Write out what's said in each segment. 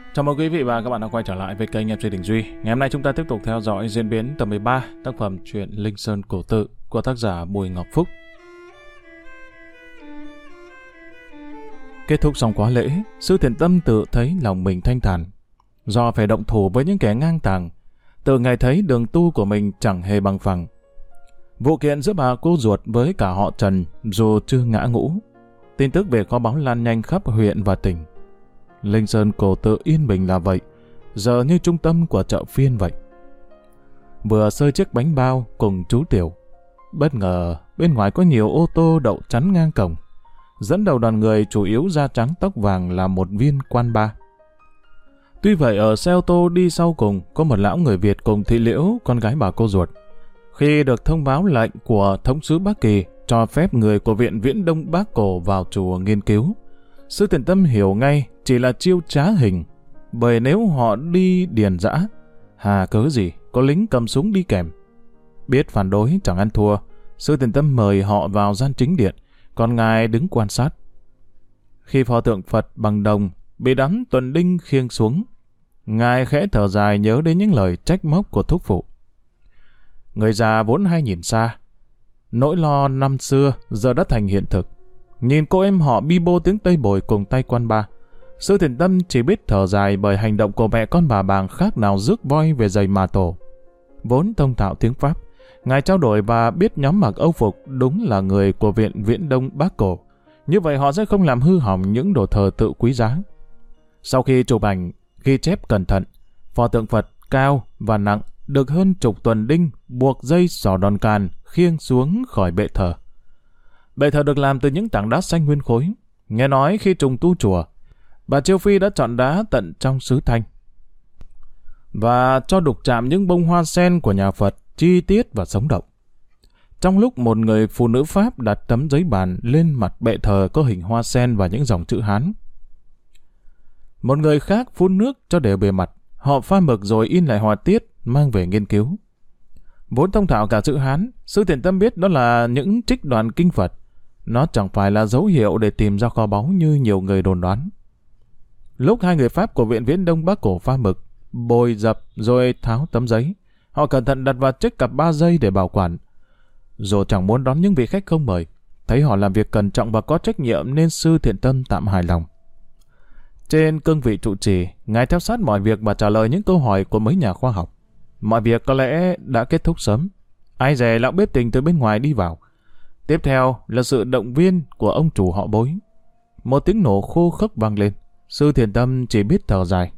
Chào mừng quý vị và các bạn đã quay trở lại với kênh MC Đình Duy. Ngày hôm nay chúng ta tiếp tục theo dõi diễn biến tập 13 tác phẩm truyện Linh Sơn Cổ Tự của tác giả Bùi Ngọc Phúc. Kết thúc xong khóa lễ, Sư Thiện Tâm tự thấy lòng mình thanh thản. Do phải động thủ với những kẻ ngang tàng, tự ngài thấy đường tu của mình chẳng hề bằng phẳng. Vụ kiện giữa bà cô ruột với cả họ Trần dù chưa ngã ngũ, tin tức về kho báu lan nhanh khắp huyện và tỉnh. Linh Sơn Cổ Tự yên bình là vậy, giờ như trung tâm của chợ phiên vậy. Vừa xơi chiếc bánh bao cùng chú Tiểu, bất ngờ bên ngoài có nhiều ô tô đậu chắn ngang cổng. Dẫn đầu đoàn người chủ yếu da trắng tóc vàng là một viên quan ba. Tuy vậy ở xe ô tô đi sau cùng có một lão người Việt cùng Thị Liễu, con gái bà cô ruột. Khi được thông báo lệnh của thống sứ Bắc Kỳ cho phép người của viện Viễn Đông Bác Cổ vào chùa nghiên cứu, Sư Thiện Tâm hiểu ngay chỉ là chiêu trá hình, bởi nếu họ đi điền dã, hà cớ gì có lính cầm súng đi kèm. Biết phản đối chẳng ăn thua, Sư Thiện Tâm mời họ vào gian chính điện, còn ngài đứng quan sát. Khi pho tượng Phật bằng đồng bị đám tuần đinh khiêng xuống, ngài khẽ thở dài nhớ đến những lời trách móc của thúc phụ. Người già vốn hay nhìn xa, nỗi lo năm xưa giờ đã thành hiện thực. Nhìn cô em họ bi bô tiếng Tây Bồi cùng tay quan ba, Sư Thiện Tâm chỉ biết thở dài bởi hành động của mẹ con bà Bàng khác nào rước voi về giày mà tổ. Vốn thông thạo tiếng Pháp, ngài trao đổi và biết nhóm mặc âu phục đúng là người của viện Viễn Đông Bác Cổ. Như vậy họ sẽ không làm hư hỏng những đồ thờ tự quý giá. Sau khi chụp ảnh, ghi chép cẩn thận, pho tượng Phật cao và nặng được hơn chục tuần đinh buộc dây xỏ đòn càn khiêng xuống khỏi bệ thờ. Bệ thờ được làm từ những tảng đá xanh nguyên khối. Nghe nói khi trùng tu chùa, bà Chiêu Phi đã chọn đá tận trong xứ Thanh và cho đục chạm những bông hoa sen của nhà Phật chi tiết và sống động. Trong lúc một người phụ nữ Pháp đặt tấm giấy bàn lên mặt bệ thờ có hình hoa sen và những dòng chữ Hán. Một người khác phun nước cho đều bề mặt, họ pha mực rồi in lại họa tiết mang về nghiên cứu. Vốn thông thạo cả chữ Hán, Sư Thiện Tâm biết đó là những trích đoạn kinh Phật. Nó chẳng phải là dấu hiệu để tìm ra kho báu như nhiều người đồn đoán. Lúc hai người Pháp của viện Viễn Đông Bác Cổ pha mực, bồi dập rồi tháo tấm giấy, họ cẩn thận đặt vào chiếc cặp 3 giây để bảo quản. Dù chẳng muốn đón những vị khách không mời, thấy họ làm việc cẩn trọng và có trách nhiệm nên Sư Thiện Tâm tạm hài lòng. Trên cương vị trụ trì, ngài theo sát mọi việc và trả lời những câu hỏi của mấy nhà khoa học. Mọi việc có lẽ đã kết thúc sớm. Ai dè lão bếp tình từ bên ngoài đi vào. Tiếp theo là sự động viên của ông chủ họ Bối. Một tiếng nổ khô khốc vang lên. Sư Thiện Tâm chỉ biết thở dài.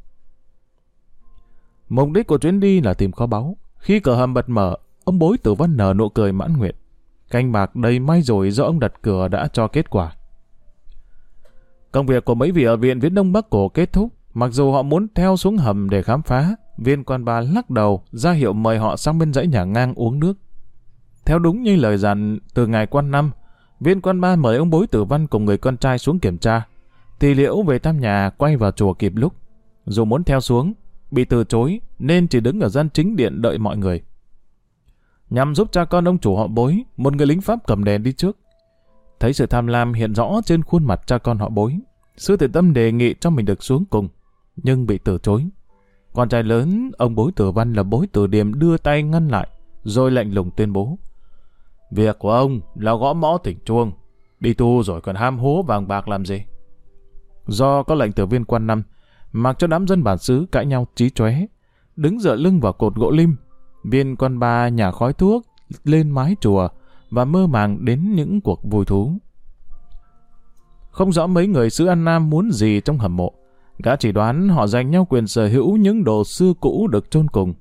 Mục đích của chuyến đi là tìm kho báu. Khi cửa hầm bật mở, ông Bối Tử Văn nở nụ cười mãn nguyện. Canh bạc đầy may rủi do ông đặt cửa đã cho kết quả. Công việc của mấy vị ở viện Viễn Đông Bắc Cổ kết thúc. Mặc dù họ muốn theo xuống hầm để khám phá, viên quan ba lắc đầu ra hiệu mời họ sang bên dãy nhà ngang uống nước. Theo đúng như lời dặn từ ngài quan năm, viên quan ba mời ông Bối Tử Văn cùng người con trai xuống kiểm tra. Thị Liễu về thăm nhà quay vào chùa kịp lúc. Dù muốn theo xuống, bị từ chối nên chỉ đứng ở gian chính điện đợi mọi người. Nhằm giúp cha con ông chủ họ Bối, một người lính Pháp cầm đèn đi trước. Thấy sự tham lam hiện rõ trên khuôn mặt cha con họ Bối, Sư Thiện Tâm đề nghị cho mình được xuống cùng, nhưng bị từ chối. Con trai lớn, ông Bối Tử Văn là Bối Tử Điềm đưa tay ngăn lại, rồi lạnh lùng tuyên bố. Việc của ông là gõ mõ thỉnh chuông, đi tu rồi còn ham hố vàng bạc làm gì? Do có lệnh từ viên quan năm, mặc cho đám dân bản xứ cãi nhau chí chóe, đứng dựa lưng vào cột gỗ lim, viên quan ba nhả khói thuốc lên mái chùa và mơ màng đến những cuộc vui thú. Không rõ mấy người xứ An Nam muốn gì trong hầm mộ, gã chỉ đoán họ giành nhau quyền sở hữu những đồ xưa cũ được chôn cùng.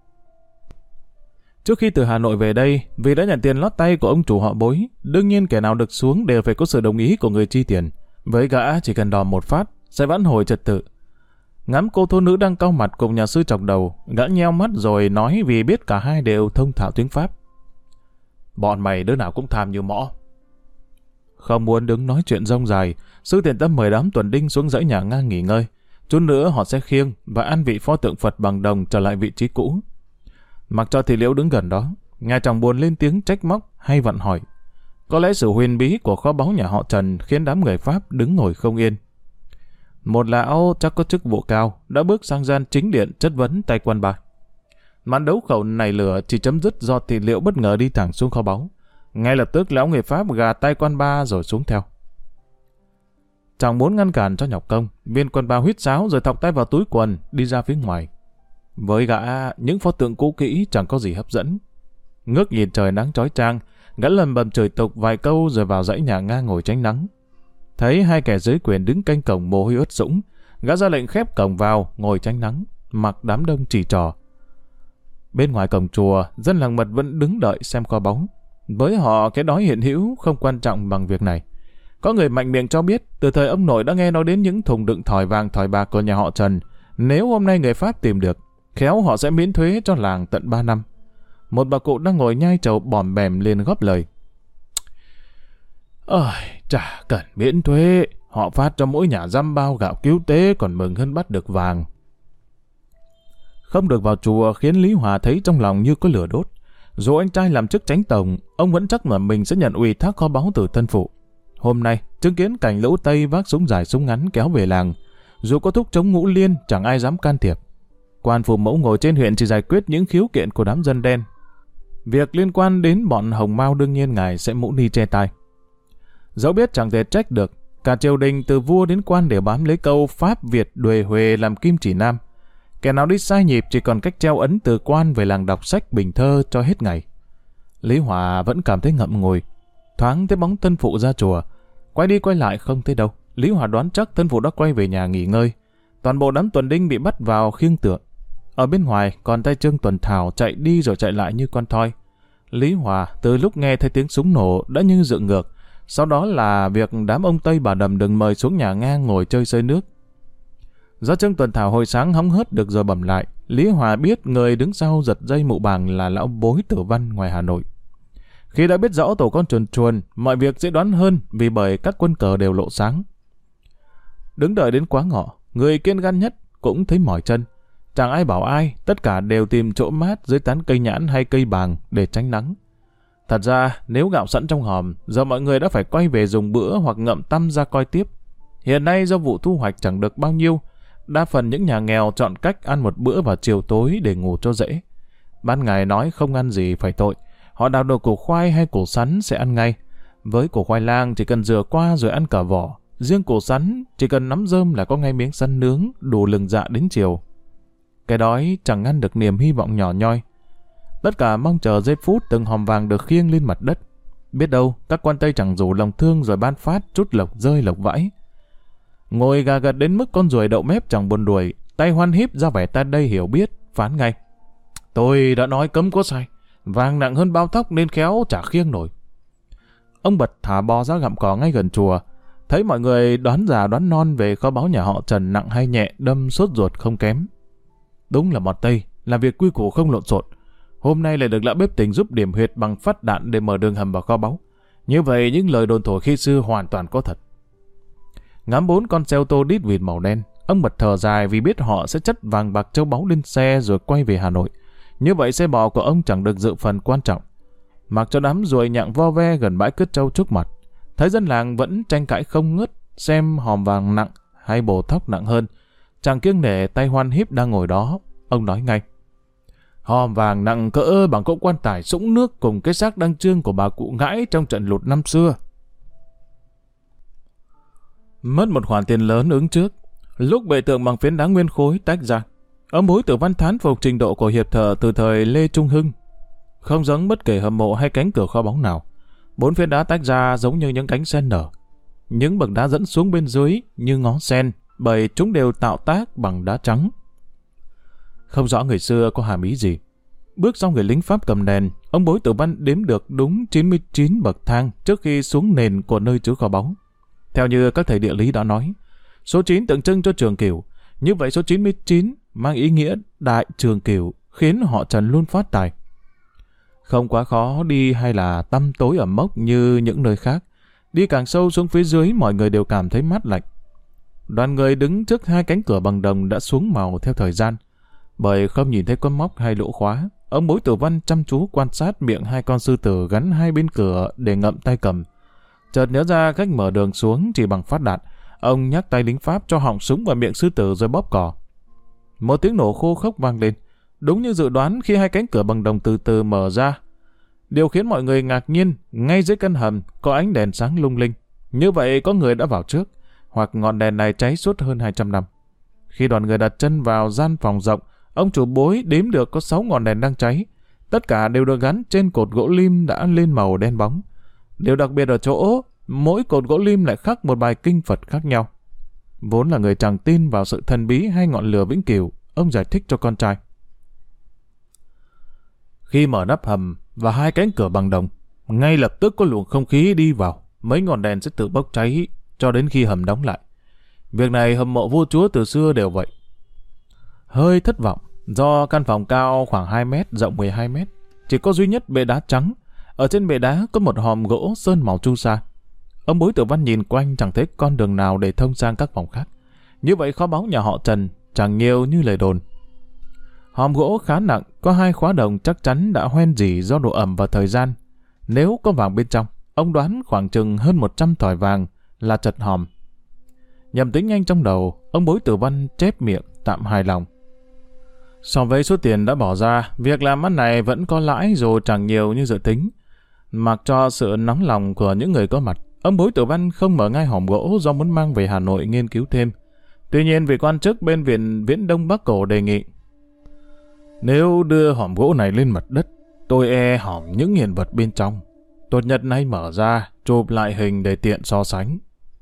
Trước khi từ Hà Nội về đây, vì đã nhận tiền lót tay của ông chủ họ Bối, đương nhiên kẻ nào được xuống đều phải có sự đồng ý của người chi tiền. Với gã chỉ cần đòn một phát, sẽ vãn hồi trật tự. Ngắm cô thôn nữ đang cau mặt cùng nhà sư chọc đầu, gã nheo mắt rồi nói vì biết cả hai đều thông thạo tiếng Pháp. Bọn mày đứa nào cũng tham như mõ. Không muốn đứng nói chuyện rông dài, Sư Thiện Tâm mời đám tuần đinh xuống dãy nhà ngang nghỉ ngơi. Chút nữa họ sẽ khiêng và ăn vị pho tượng Phật bằng đồng trở lại vị trí cũ. Mặc cho Thị Liễu đứng gần đó, ngài chẳng buồn lên tiếng trách móc hay vặn hỏi. Có lẽ sự huyền bí của kho báu nhà họ Trần khiến đám người Pháp đứng ngồi không yên. Một lão chắc có chức vụ cao đã bước sang gian chính điện chất vấn tay quan ba. Màn đấu khẩu này lửa chỉ chấm dứt do thị liệu bất ngờ đi thẳng xuống kho báu. Ngay lập tức lão người Pháp gà tay quan ba rồi xuống theo. Chẳng muốn ngăn cản cho nhọc công, viên quan ba huýt sáo rồi thọc tay vào túi quần đi ra phía ngoài. Với gã, những pho tượng cũ kỹ chẳng có gì hấp dẫn. Ngước nhìn trời nắng chói chang, gã lầm bầm chửi tục vài câu rồi vào dãy nhà ngang ngồi tránh nắng. Thấy hai kẻ dưới quyền đứng canh cổng mồ hôi ướt sũng, gã ra lệnh khép cổng vào ngồi tránh nắng, mặc đám đông chỉ trò. Bên ngoài cổng chùa, dân làng Mật vẫn đứng đợi xem kho báu. Với họ, cái đói hiện hữu không quan trọng bằng việc này. Có người mạnh miệng cho biết, từ thời ông nội đã nghe nói đến những thùng đựng thỏi vàng thỏi bạc của nhà họ Trần. Nếu hôm nay người Pháp tìm được, khéo họ sẽ miễn thuế cho làng tận 3 năm. Một bà cụ đang ngồi nhai trầu bòm bèm liền góp lời. Chả cần miễn thuế, họ phát cho mỗi nhà dăm bao gạo cứu tế còn mừng hơn bắt được vàng. Không được vào chùa khiến Lý Hòa thấy trong lòng như có lửa đốt. Dù anh trai làm chức chánh tổng, ông vẫn chắc mà mình sẽ nhận ủy thác kho báu từ thân phụ. Hôm nay, chứng kiến cảnh lũ Tây vác súng dài súng ngắn kéo về làng, dù có thúc chống Ngũ Liên chẳng ai dám can thiệp. Quan phụ mẫu ngồi trên huyện chỉ giải quyết những khiếu kiện của đám dân đen. Việc liên quan đến bọn Hồng Mao đương nhiên ngài sẽ mũ ni che tai. Dẫu biết chẳng thể trách được, cả triều đình từ vua đến quan đều bám lấy câu Pháp Việt đuề Huề làm kim chỉ nam. Kẻ nào đi sai nhịp chỉ còn cách treo ấn từ quan về làng đọc sách bình thơ cho hết ngày. Lý Hòa vẫn cảm thấy ngậm ngùi. Thoáng thấy bóng thân phụ ra chùa, quay đi quay lại không thấy đâu. Lý Hòa đoán chắc thân phụ đã quay về nhà nghỉ ngơi. Toàn bộ đám tuần đinh bị bắt vào khiêng tượng. Ở bên ngoài còn tay Trương Tuần Thảo chạy đi rồi chạy lại như con thoi. Lý Hòa từ lúc nghe thấy tiếng súng nổ đã như dựng ngược. Sau đó là việc đám ông Tây bà Đầm đừng mời xuống nhà ngang ngồi chơi xơi nước. Do Trương Tuần Thảo hồi sáng hóng hớt được rồi bẩm lại, Lý Hòa biết người đứng sau giật dây mụ bàng là lão Bối Tử Văn ngoài Hà Nội. Khi đã biết rõ tổ con chuồn chuồn, mọi việc dễ đoán hơn vì bởi các quân cờ đều lộ sáng. Đứng đợi đến quá ngọ, người kiên gan nhất cũng thấy mỏi chân. Chẳng ai bảo ai, tất cả đều tìm chỗ mát dưới tán cây nhãn hay cây bàng để tránh nắng. Thật ra, nếu gạo sẵn trong hòm, giờ mọi người đã phải quay về dùng bữa hoặc ngậm tăm ra coi tiếp. Hiện nay do vụ thu hoạch chẳng được bao nhiêu, đa phần những nhà nghèo chọn cách ăn một bữa vào chiều tối để ngủ cho dễ. Ban ngày nói không ăn gì phải tội, họ đào được củ khoai hay củ sắn sẽ ăn ngay. Với củ khoai lang chỉ cần rửa qua rồi ăn cả vỏ, riêng củ sắn chỉ cần nắm rơm là có ngay miếng sắn nướng đủ lừng dạ đến chiều. Cái đói chẳng ngăn được niềm hy vọng nhỏ nhoi. Tất cả mong chờ giây phút từng hòm vàng được khiêng lên mặt đất. Biết đâu các quan Tây chẳng rủ lòng thương rồi ban phát chút lộc rơi lộc vãi. Ngồi gà gật đến mức con ruồi đậu mép chẳng buồn đuổi, tay hoan híp ra vẻ ta đây hiểu biết, phán ngay. Tôi đã nói cấm có sai, vàng nặng hơn bao thóc nên khéo chả khiêng nổi. Ông Bật thả bò ra gặm cỏ ngay gần chùa, thấy mọi người đoán già đoán non về kho báu nhà họ Trần nặng hay nhẹ đâm sốt ruột không kém. Đúng là bọn Tây, làm việc quy củ không lộn xộn. Hôm nay lại được lão bếp Tình giúp điểm huyệt bằng phát đạn để mở đường hầm vào kho báu. Như vậy những lời đồn thổi khi xưa hoàn toàn có thật. Ngắm 4 con xe ô tô đít vịt màu đen, ông Bật thở dài vì biết họ sẽ chất vàng bạc châu báu lên xe rồi quay về Hà Nội. Như vậy xe bò của ông chẳng được dự phần quan trọng. Mặc cho đám ruồi nhặng vo ve gần bãi cướp trâu trước mặt, thấy dân làng vẫn tranh cãi không ngớt xem hòm vàng nặng hay bồ thóc nặng hơn. Chàng kiêng nể tay hoan híp đang ngồi đó, ông nói ngay. Hòm vàng nặng cỡ bằng cỗ quan tài sũng nước cùng cái xác đăng trương của bà cụ Ngãi trong trận lụt năm xưa. Mất một khoản tiền lớn ứng trước, lúc bệ tượng bằng phiến đá nguyên khối tách ra, ông Bối Tử Văn thán phục trình độ của hiệp thợ từ thời Lê Trung Hưng. Không giống bất kể hầm mộ hay cánh cửa kho báu nào, 4 phiến đá tách ra giống như những cánh sen nở. Những bậc đá dẫn xuống bên dưới như ngó sen, bởi chúng đều tạo tác bằng đá trắng. Không rõ người xưa có hàm ý gì. Bước sau người lính Pháp cầm đèn, ông Bối Tử Văn đếm được đúng 99 bậc thang trước khi xuống nền của nơi chứa kho báu. Theo như các thầy địa lý đã nói, số 9 tượng trưng cho Trường Cửu, như vậy số 99 mang ý nghĩa đại Trường Cửu, khiến họ Trần luôn phát tài. Không quá khó đi hay là tăm tối ẩm mốc như những nơi khác. Đi càng sâu xuống phía dưới mọi người đều cảm thấy mát lạnh. Đoàn người đứng trước 2 cánh cửa bằng đồng đã xuống màu theo thời gian. Bởi không nhìn thấy con móc hay lỗ khóa, ông Bối Tử Văn chăm chú quan sát miệng 2 con sư tử gắn hai bên cửa để ngậm tay cầm. Chợt nhớ ra cách mở đường xuống chỉ bằng phát đạn, Ông nhắc tay lính Pháp cho họng súng vào miệng sư tử rồi bóp cò. Một tiếng nổ khô khốc vang lên, đúng như dự đoán khi hai cánh cửa bằng đồng từ từ mở ra. Điều khiến mọi người ngạc nhiên, ngay dưới căn hầm có ánh đèn sáng lung linh. Như vậy có người đã vào trước, hoặc ngọn đèn này cháy suốt hơn 200 năm. Khi đoàn người đặt chân vào gian phòng rộng, ông chủ bối đếm được có 6 ngọn đèn đang cháy. Tất cả đều được gắn trên cột gỗ lim đã lên màu đen bóng. Điều đặc biệt ở chỗ, mỗi cột gỗ lim lại khắc một bài kinh Phật khác nhau. Vốn là người chẳng tin vào sự thần bí hay ngọn lửa vĩnh cửu, ông giải thích cho con trai. Khi mở nắp hầm và hai cánh cửa bằng đồng, ngay lập tức có luồng không khí đi vào, mấy ngọn đèn sẽ tự bốc cháy cho đến khi hầm đóng lại. Việc này hầm mộ vua chúa từ xưa đều vậy. Hơi thất vọng, do căn phòng cao khoảng 2 mét, rộng 12 mét, chỉ có duy nhất bệ đá trắng. Ở trên bệ đá có một hòm gỗ sơn màu chu sa. Ông Bối Tử Văn nhìn quanh chẳng thấy con đường nào để thông sang các phòng khác. Như vậy kho báu nhà họ Trần chẳng nhiều như lời đồn. Hòm gỗ khá nặng, có 2 khóa đồng chắc chắn đã hoen rỉ do độ ẩm và thời gian. Nếu có vàng bên trong, ông đoán khoảng chừng hơn 100 thỏi vàng là chật hòm. Nhầm tính nhanh trong đầu, ông Bối Tử Văn chép miệng tạm hài lòng. So với số tiền đã bỏ ra, việc làm ăn này vẫn có lãi dù chẳng nhiều như dự tính. Mặc cho sự nóng lòng của những người có mặt, ông Bối Tử Văn không mở ngay hòm gỗ do muốn mang về Hà Nội nghiên cứu thêm. Tuy nhiên vị quan chức bên Viện Viễn Đông Bắc Cổ đề nghị: nếu đưa hòm gỗ này lên mặt đất, tôi e hỏng những hiện vật bên trong. Tốt nhất nay mở ra, chụp lại hình để tiện so sánh.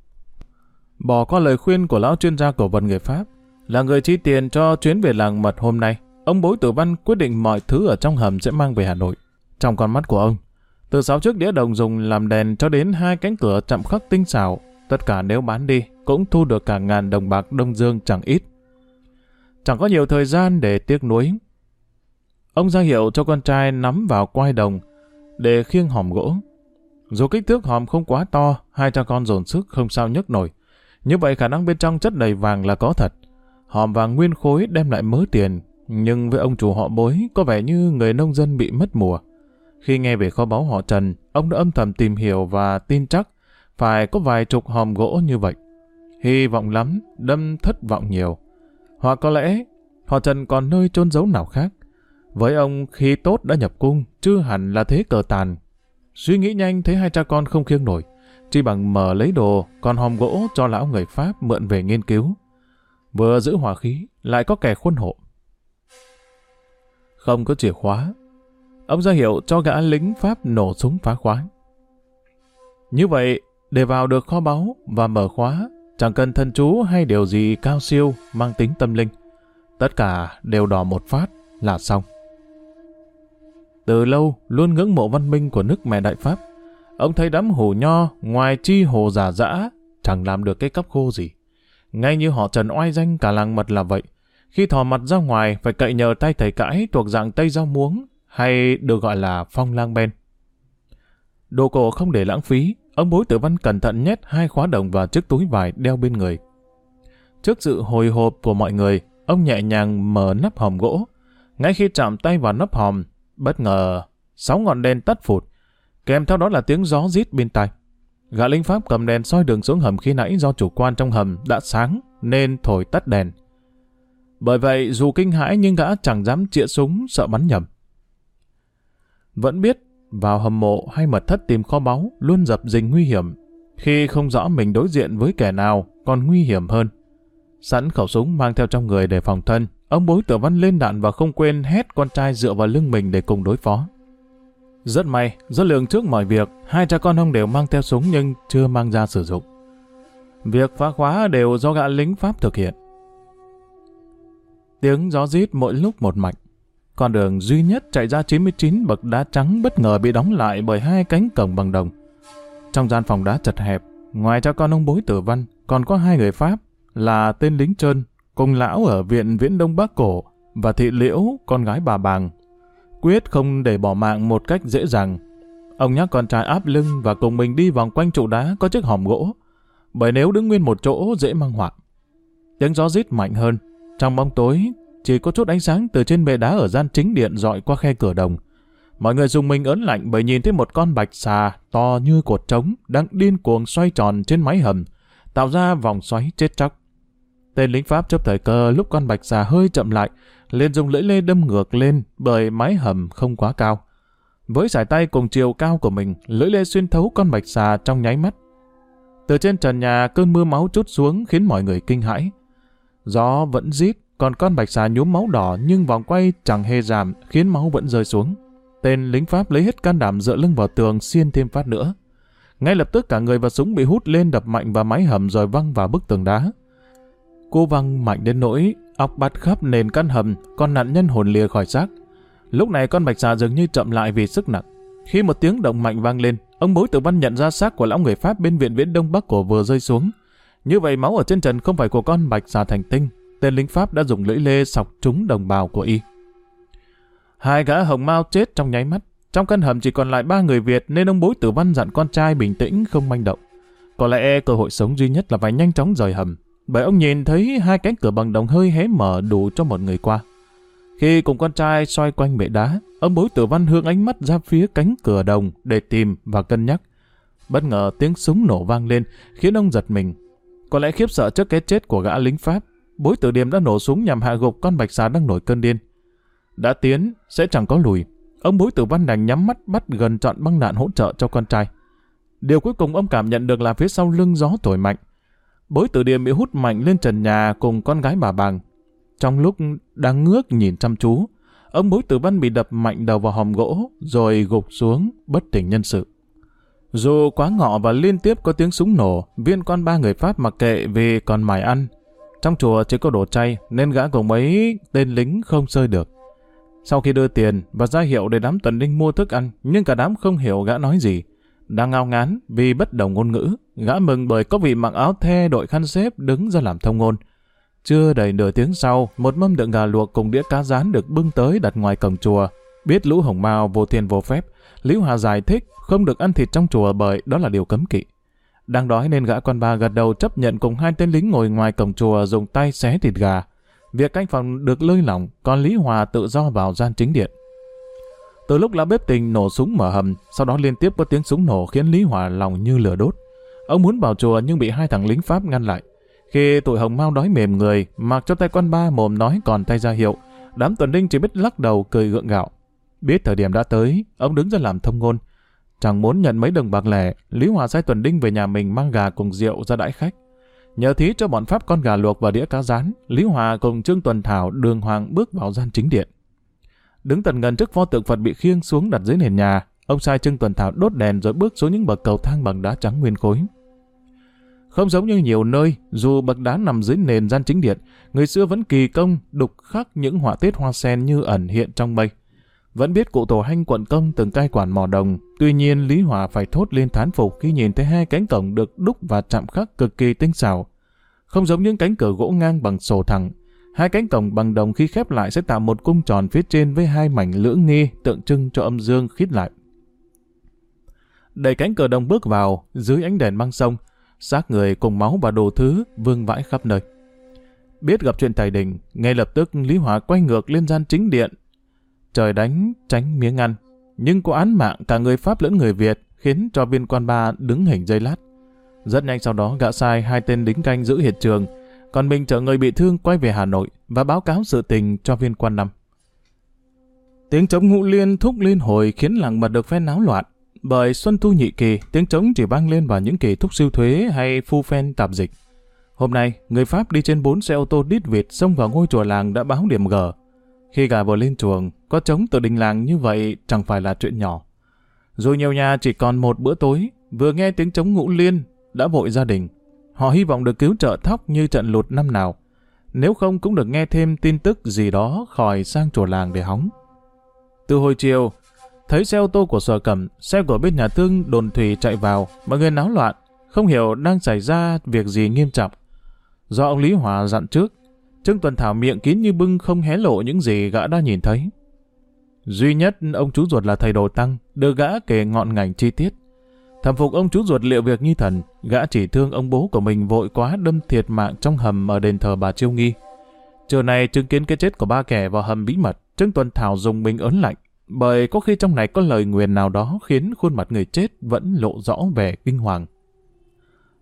Bỏ qua lời khuyên của lão chuyên gia cổ vật người Pháp, là người chi tiền cho chuyến về làng mật hôm nay, ông Bối Tử Văn quyết định mọi thứ ở trong hầm sẽ mang về Hà Nội. Trong con mắt của ông, từ 6 chiếc đĩa đồng dùng làm đèn cho đến 2 cánh cửa chạm khắc tinh xảo, tất cả nếu bán đi cũng thu được cả ngàn đồng bạc Đông Dương chẳng ít. Chẳng có nhiều thời gian để tiếc nuối. Ông ra hiệu cho con trai nắm vào quai đồng để khiêng hòm gỗ. Dù kích thước hòm không quá to, hai cha con dồn sức không sao nhấc nổi. Như vậy khả năng bên trong chất đầy vàng là có thật. Hòm vàng nguyên khối đem lại mớ tiền, nhưng với ông chủ họ Bối có vẻ như người nông dân bị mất mùa. Khi nghe về kho báu họ Trần, ông đã âm thầm tìm hiểu và tin chắc phải có vài chục hòm gỗ như vậy. Hy vọng lắm, đâm thất vọng nhiều. Hoặc có lẽ họ Trần còn nơi chôn giấu nào khác. Với ông, khi tốt đã nhập cung, chưa hẳn là thế cờ tàn. Suy nghĩ nhanh thấy hai cha con không khiêng nổi, chỉ bằng mở lấy đồ, còn hòm gỗ cho lão người Pháp mượn về nghiên cứu. Vừa giữ hòa khí, lại có kẻ khuôn hộ. Không có chìa khóa, ông ra hiệu cho gã lính Pháp nổ súng phá khóa. Như vậy, để vào được kho báu và mở khóa, chẳng cần thần chú hay điều gì cao siêu mang tính tâm linh. Tất cả đều đỏ một phát là xong. Từ lâu, luôn ngưỡng mộ văn minh của nước mẹ Đại Pháp, ông thấy đám hổ nho ngoài chi hồ giả dã chẳng làm được cái cắp khô gì. Ngay như họ Trần oai danh cả làng mật là vậy. Khi thò mặt ra ngoài phải cậy nhờ tay thầy cãi thuộc dạng Tây Dao Muống, hay được gọi là phong lang ben. Đồ cổ không để lãng phí, ông Bối Tử Văn cẩn thận nhét 2 khóa đồng vào chiếc túi vải đeo bên người. Trước sự hồi hộp của mọi người, ông nhẹ nhàng mở nắp hòm gỗ. Ngay khi chạm tay vào nắp hòm, bất ngờ 6 ngọn đèn tắt phụt, kèm theo đó là tiếng gió rít bên tai. Gã lính Pháp cầm đèn soi đường xuống hầm khi nãy do chủ quan trong hầm đã sáng nên thổi tắt đèn. Bởi vậy dù kinh hãi nhưng gã chẳng dám chĩa súng sợ bắn nhầm. Vẫn biết vào hầm mộ hay mật thất tìm kho báu luôn dập dình nguy hiểm. Khi không rõ mình đối diện với kẻ nào còn nguy hiểm hơn. Sẵn khẩu súng mang theo trong người để phòng thân, ông Bối Tử Văn lên đạn và không quên hét con trai dựa vào lưng mình để cùng đối phó. Rất may, do lường trước mọi việc, hai cha con ông đều mang theo súng nhưng chưa mang ra sử dụng. Việc phá khóa đều do gã lính Pháp thực hiện. Tiếng gió rít mỗi lúc một mạnh. Con đường duy nhất chạy ra 99 bậc đá trắng bất ngờ bị đóng lại bởi 2 cánh cổng bằng đồng. Trong gian phòng đá chật hẹp, ngoài cha con ông Bối Tử Văn, còn có 2 người Pháp là tên lính Trơn, cùng lão ở Viện Viễn Đông Bắc Cổ, và Thị Liễu, con gái bà Bàng. Quyết không để bỏ mạng một cách dễ dàng. Ông nhắc con trai áp lưng và cùng mình đi vòng quanh trụ đá có chiếc hòm gỗ, bởi nếu đứng nguyên một chỗ dễ mang họa. Tiếng gió rít mạnh hơn. Trong bóng tối, chỉ có chút ánh sáng từ trên bệ đá ở gian chính điện dọi qua khe cửa đồng. Mọi người dùng mình ớn lạnh bởi nhìn thấy một con bạch xà to như cột trống đang điên cuồng xoay tròn trên mái hầm, tạo ra vòng xoáy chết chóc. Tên lính Pháp chấp thời cơ lúc con bạch xà hơi chậm lại, liền dùng lưỡi lê đâm ngược lên bởi mái hầm không quá cao. Với sải tay cùng chiều cao của mình, lưỡi lê xuyên thấu con bạch xà trong nháy mắt. Từ trên trần nhà, cơn mưa máu trút xuống khiến mọi người kinh hãi. Gió vẫn rít, còn con bạch xà nhuốm máu đỏ nhưng vòng quay chẳng hề giảm, khiến máu vẫn rơi xuống. Tên lính Pháp lấy hết can đảm dựa lưng vào tường xiên thêm phát nữa. Ngay lập tức cả người và súng bị hút lên đập mạnh vào mái hầm rồi văng vào bức tường đá. Cú văng mạnh đến nỗi óc bắt khắp nền căn hầm, con nạn nhân hồn lìa khỏi xác. Lúc này con bạch xà dường như chậm lại vì sức nặng. Khi một tiếng động mạnh vang lên, ông Bối Tử Văn nhận ra xác của lão người Pháp bên viện Viễn Đông Bắc Cổ vừa rơi xuống. Như vậy máu ở trên trần không phải của con bạch xà thành tinh. Tên lính Pháp đã dùng lưỡi lê sọc trúng đồng bào của y. Hai gã hồng mao chết trong nháy mắt. Trong căn hầm chỉ còn lại 3 người Việt nên ông Bối Tử Văn dặn con trai bình tĩnh không manh động. Có lẽ cơ hội sống duy nhất là phải nhanh chóng rời hầm, bởi ông nhìn thấy 2 cánh cửa bằng đồng hơi hé mở đủ cho một người qua. Khi cùng con trai xoay quanh bệ đá, ông Bối Tử Văn hướng ánh mắt ra phía cánh cửa đồng để tìm và cân nhắc. Bất ngờ tiếng súng nổ vang lên khiến ông giật mình. Có lẽ khiếp sợ trước cái chết của gã lính Pháp, Bối Tử Điềm đã nổ súng nhằm hạ gục con bạch xà đang nổi cơn điên. Đã tiến sẽ chẳng có lùi. Ông Bối Tử Văn đành nhắm mắt bắt gần trọn băng đạn hỗ trợ cho con trai. Điều cuối cùng ông cảm nhận được là phía sau lưng gió thổi mạnh. Bối Tử Điềm bị hút mạnh lên trần nhà cùng con gái bà Bàng. Trong lúc đang ngước nhìn chăm chú, ông Bối Tử Văn bị đập mạnh đầu vào hòm gỗ rồi gục xuống bất tỉnh nhân sự. Dù quá ngọ và liên tiếp có tiếng súng nổ, viên quan 3 người Pháp mặc kệ vì còn mải ăn. Trong chùa chỉ có đồ chay nên gã cùng mấy tên lính không sơi được. Sau khi đưa tiền và ra hiệu để đám tuần đinh mua thức ăn, nhưng cả đám không hiểu gã nói gì. Đang ngao ngán vì bất đồng ngôn ngữ, gã mừng bởi có vị mặc áo the đội khăn xếp đứng ra làm thông ngôn. Chưa đầy nửa tiếng sau, một mâm đựng gà luộc cùng đĩa cá rán được bưng tới đặt ngoài cổng chùa. Biết lũ hồng mao vô thiên vô phép, Lý Hòa giải thích không được ăn thịt trong chùa bởi đó là điều cấm kỵ. Đang đói nên gã quan ba gật đầu chấp nhận cùng 2 tên lính ngồi ngoài cổng chùa dùng tay xé thịt gà. Việc canh phòng được lơi lỏng, còn Lý Hòa tự do vào gian chính điện. Từ lúc lão bếp Tình nổ súng mở hầm, sau đó liên tiếp có tiếng súng nổ khiến Lý Hòa lòng như lửa đốt. Ông muốn vào chùa nhưng bị 2 thằng lính Pháp ngăn lại. Khi tụi hồng mao đói mềm người, mặc cho tay quan ba mồm nói còn tay ra hiệu, đám tuần đinh chỉ biết lắc đầu cười gượng gạo. Biết thời điểm đã tới, ông đứng ra làm thông ngôn. Chẳng muốn nhận mấy đồng bạc lẻ, Lý Hòa sai tuần đinh về nhà mình mang gà cùng rượu ra đãi khách. Nhờ thí cho bọn Pháp con gà luộc và đĩa cá rán, Lý Hòa cùng Trương Tuần Thảo đường hoàng bước vào gian chính điện. Đứng tận gần trước pho tượng Phật bị khiêng xuống đặt dưới nền nhà, ông sai Trương Tuần Thảo đốt đèn rồi bước xuống những bậc cầu thang bằng đá trắng nguyên khối. Không giống như nhiều nơi, dù bậc đá nằm dưới nền gian chính điện, người xưa vẫn kỳ công đục khắc những họa tiết hoa sen như ẩn hiện trong mây. Vẫn biết cụ Tổ Hanh quận công từng cai quản mỏ đồng, tuy nhiên Lý Hòa phải thốt lên thán phục khi nhìn thấy 2 cánh cổng được đúc và chạm khắc cực kỳ tinh xảo. Không giống những cánh cửa gỗ ngang bằng sổ thẳng, 2 cánh cổng bằng đồng khi khép lại sẽ tạo một cung tròn phía trên với 2 mảnh lưỡng nghi tượng trưng cho âm dương khít lại. Đẩy cánh cửa đồng bước vào, dưới ánh đèn băng sông, xác người cùng máu và đồ thứ vương vãi khắp nơi. Biết gặp chuyện thầy đình, ngay lập tức Lý Hòa quay ngược lên gian chính điện. Trời đánh tránh miếng ăn, nhưng có án mạng cả người Pháp lẫn người Việt khiến cho viên quan ba đứng hình giây lát. Rất nhanh sau đó gã sai 2 tên lính canh giữ hiện trường, còn mình chở người bị thương quay về Hà Nội và báo cáo sự tình cho viên quan 5. Tiếng trống Ngũ Liên thúc liên hồi khiến làng Mật được phen náo loạn. Bởi Xuân Thu nhị kỳ, tiếng trống chỉ vang lên vào những kỳ thúc siêu thuế hay phu phen tạp dịch. Hôm nay, người Pháp đi trên 4 xe ô tô đít vịt xông vào ngôi chùa làng đã báo điểm G. Khi gà vừa lên chuồng, có trống từ đình làng như vậy chẳng phải là chuyện nhỏ. Dù nhiều nhà chỉ còn một bữa tối, vừa nghe tiếng trống Ngũ Liên đã vội gia đình. Họ hy vọng được cứu trợ thóc như trận lụt năm nào. Nếu không cũng được nghe thêm tin tức gì đó khỏi sang chùa làng để hóng. Từ hồi chiều, thấy xe ô tô của Sở Cẩm, xe của bên nhà thương Đồn Thủy chạy vào, mọi người náo loạn, không hiểu đang xảy ra việc gì nghiêm trọng. Do ông Lý Hòa dặn trước, Trương Tuần Thảo miệng kín như bưng không hé lộ những gì gã đã nhìn thấy. Duy nhất ông chú ruột là thầy Đồ Tăng, được gã kể ngọn ngành chi tiết. Thầm phục ông chú ruột liệu việc như thần, gã chỉ thương ông bố của mình vội quá đâm thiệt mạng trong hầm ở đền thờ bà Chiêu Nghi. Trưa nay chứng kiến cái chết của 3 kẻ vào hầm bí mật, Trương Tuần Thảo dùng mình ớn lạnh, bởi có khi trong này có lời nguyền nào đó khiến khuôn mặt người chết vẫn lộ rõ vẻ kinh hoàng.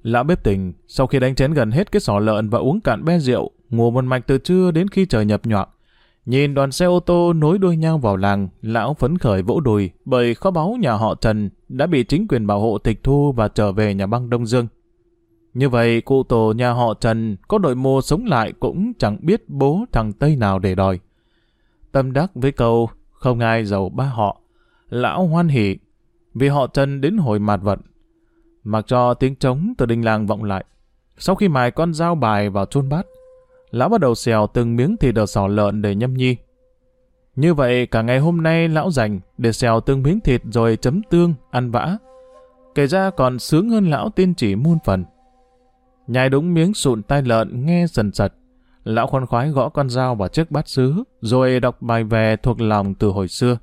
Lão bếp tình, sau khi đánh chén gần hết cái sọ lợn và uống cạn be rượu, ngủ một mạch từ trưa đến khi trời nhập nhoạng. Nhìn đoàn xe ô tô nối đuôi nhau vào làng, lão phấn khởi vỗ đùi bởi kho báu nhà họ Trần đã bị chính quyền bảo hộ tịch thu và trở về nhà băng Đông Dương. Như vậy, cụ tổ nhà họ Trần có đội mô sống lại cũng chẳng biết bố thằng Tây nào để đòi. Tâm đắc với câu không ai giàu ba họ, lão hoan hỉ vì họ Trần đến hồi mạt vận. Mặc cho tiếng trống từ đình làng vọng lại, sau khi mài con dao bài vào chôn bát, lão bắt đầu xèo từng miếng thịt ở sọ lợn để nhâm nhi. Như vậy cả ngày hôm nay lão dành để xèo từng miếng thịt rồi chấm tương, ăn vã. Kể ra còn sướng hơn lão tiên chỉ muôn phần. Nhai đúng miếng sụn tai lợn nghe sần sật, lão khoan khoái gõ con dao vào chiếc bát sứ, rồi đọc bài về thuộc lòng từ hồi xưa.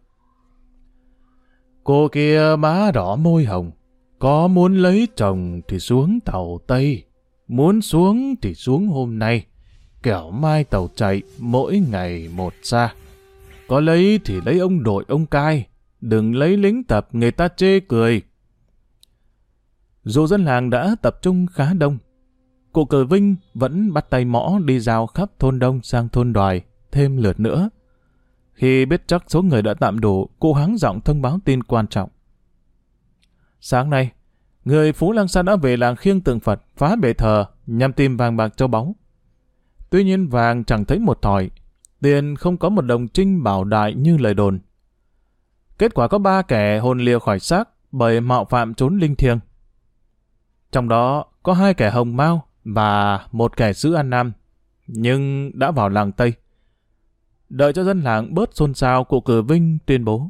Cô kia má đỏ môi hồng, có muốn lấy chồng thì xuống tàu Tây, muốn xuống thì xuống hôm nay, kẻo mai tàu chạy mỗi ngày một xa. Có lấy thì lấy ông đội ông cai, đừng lấy lính tập người ta chê cười. Dù dân làng đã tập trung khá đông, cụ Cờ Vinh vẫn bắt tay mõ đi rao khắp thôn đông sang thôn Đoài thêm lượt nữa. Khi biết chắc số người đã tạm đủ, cụ hắng giọng thông báo tin quan trọng. Sáng nay, người Phú Lang Sa đã về làng khiêng tượng Phật, phá bệ thờ nhằm tìm vàng bạc châu báu. Tuy nhiên vàng chẳng thấy một thỏi, tiền không có một đồng trinh bảo đại như lời đồn. Kết quả có 3 kẻ hồn lìa khỏi xác bởi mạo phạm trốn linh thiêng. Trong đó có 2 kẻ hồng mao và 1 kẻ xứ An Nam, nhưng đã vào làng Tây. Đợi cho dân làng bớt xôn xao, cụ Cử Vinh tuyên bố: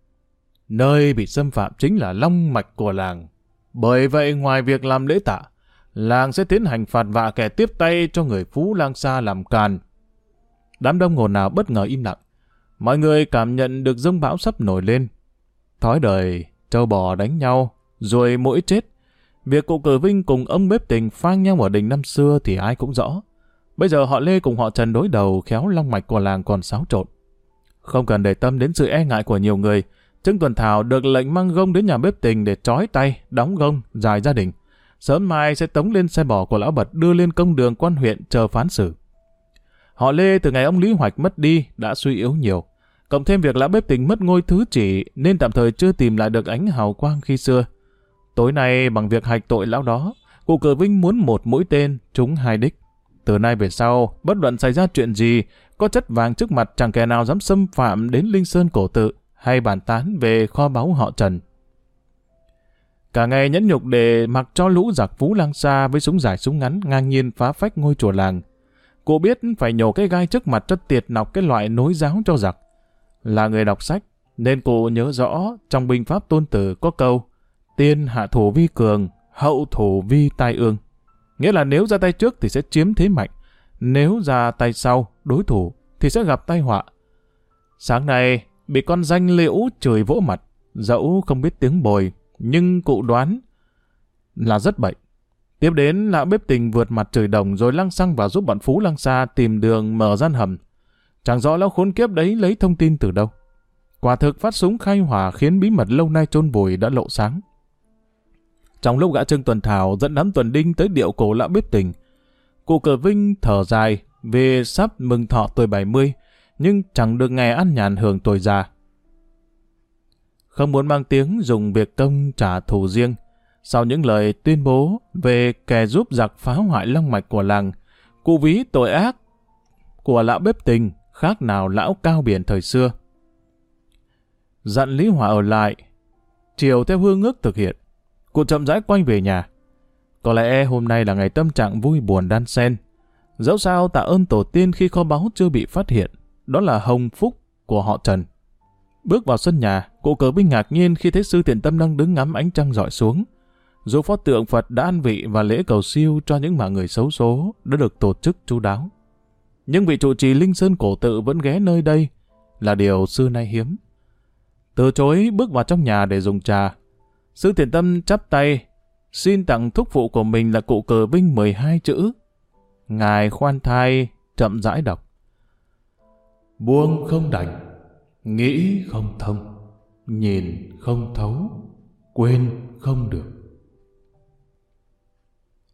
nơi bị xâm phạm chính là long mạch của làng. Bởi vậy ngoài việc làm lễ tạ, làng sẽ tiến hành phạt vạ kẻ tiếp tay cho người Phú Lang Sa làm càn. Đám đông ồn ào bất ngờ im lặng. Mọi người cảm nhận được giông bão sắp nổi lên. Thói đời, trâu bò đánh nhau, rồi mỗi chết. Việc cụ Cử Vinh cùng ông bếp tình phang nhau ở đình năm xưa thì ai cũng rõ. Bây giờ họ Lê cùng họ Trần đối đầu, khéo long mạch của làng còn xáo trộn. Không cần để tâm đến sự e ngại của nhiều người, Trương Tuần Thảo được lệnh mang gông đến nhà bếp tình để trói tay, đóng gông, giải gia đình. Sớm mai sẽ tống lên xe bò của lão Bật đưa lên công đường quan huyện chờ phán xử. Họ Lê từ ngày ông Lý Hoạch mất đi đã suy yếu nhiều. Cộng thêm việc lão bếp tình mất ngôi thứ chỉ nên tạm thời chưa tìm lại được ánh hào quang khi xưa. Tối nay bằng việc hạch tội lão đó, cụ Cử Vinh muốn một mũi tên trúng 2 đích. Từ nay về sau, bất luận xảy ra chuyện gì, có chất vàng trước mặt chẳng kẻ nào dám xâm phạm đến Linh Sơn cổ tự hay bàn tán về kho báu họ Trần. Cả ngày nhẫn nhục để mặc cho lũ giặc Phú Lang Sa với súng dài súng ngắn ngang nhiên phá phách ngôi chùa làng. Cụ biết phải nhổ cái gai trước mặt cho tiệt nọc cái loại nối giáo cho giặc. Là người đọc sách, nên cụ nhớ rõ trong binh pháp Tôn Tử có câu: tiên hạ thủ vi cường, hậu thủ vi tai ương. Nghĩa là nếu ra tay trước thì sẽ chiếm thế mạnh, nếu ra tay sau, đối thủ, thì sẽ gặp tai họa. Sáng nay, bị con danh Liễu chửi vỗ mặt, dẫu không biết tiếng bồi, nhưng cụ đoán là rất bệnh. Tiếp đến, lão bếp tình vượt mặt chửi đồng rồi lăng xăng vào giúp bọn Phú Lang Sa tìm đường mở gian hầm. Chẳng rõ lão khốn kiếp đấy lấy thông tin từ đâu. Quả thực phát súng khai hỏa khiến bí mật lâu nay chôn vùi đã lộ sáng. Trong lúc gã Trương Tuần Thảo dẫn đám tuần đinh tới điệu cổ lão bếp tình, cụ Cờ Vinh thở dài vì sắp mừng thọ tuổi 70, nhưng chẳng được ngày ăn nhàn hưởng tuổi già. Không muốn mang tiếng dùng việc công trả thù riêng, sau những lời tuyên bố về kẻ giúp giặc phá hoại long mạch của làng, cụ ví tội ác của lão bếp tình khác nào lão cao biển thời xưa. Dặn Lý Hỏa ở lại, chiều theo hương ước thực hiện, cụ chậm rãi quay về nhà. Có lẽ hôm nay là ngày tâm trạng vui buồn đan xen. Dẫu sao tạ ơn tổ tiên khi kho báu chưa bị phát hiện, đó là hồng phúc của họ Trần. Bước vào sân nhà, cụ Cờ Vinh ngạc nhiên khi thấy Sư Thiện Tâm đang đứng ngắm ánh trăng rọi xuống. Dù pho tượng Phật đã an vị và lễ cầu siêu cho những mạng người xấu số đã được tổ chức chu đáo, nhưng vị trụ trì Linh Sơn cổ tự vẫn ghé nơi đây là điều xưa nay hiếm. Từ chối bước vào trong nhà để dùng trà, Sư Thiện Tâm chắp tay xin tặng thúc phụ của mình là cụ Cờ Vinh 12 chữ. Ngài khoan thai chậm rãi đọc: buông không đành, nghĩ không thông, nhìn không thấu, quên không được.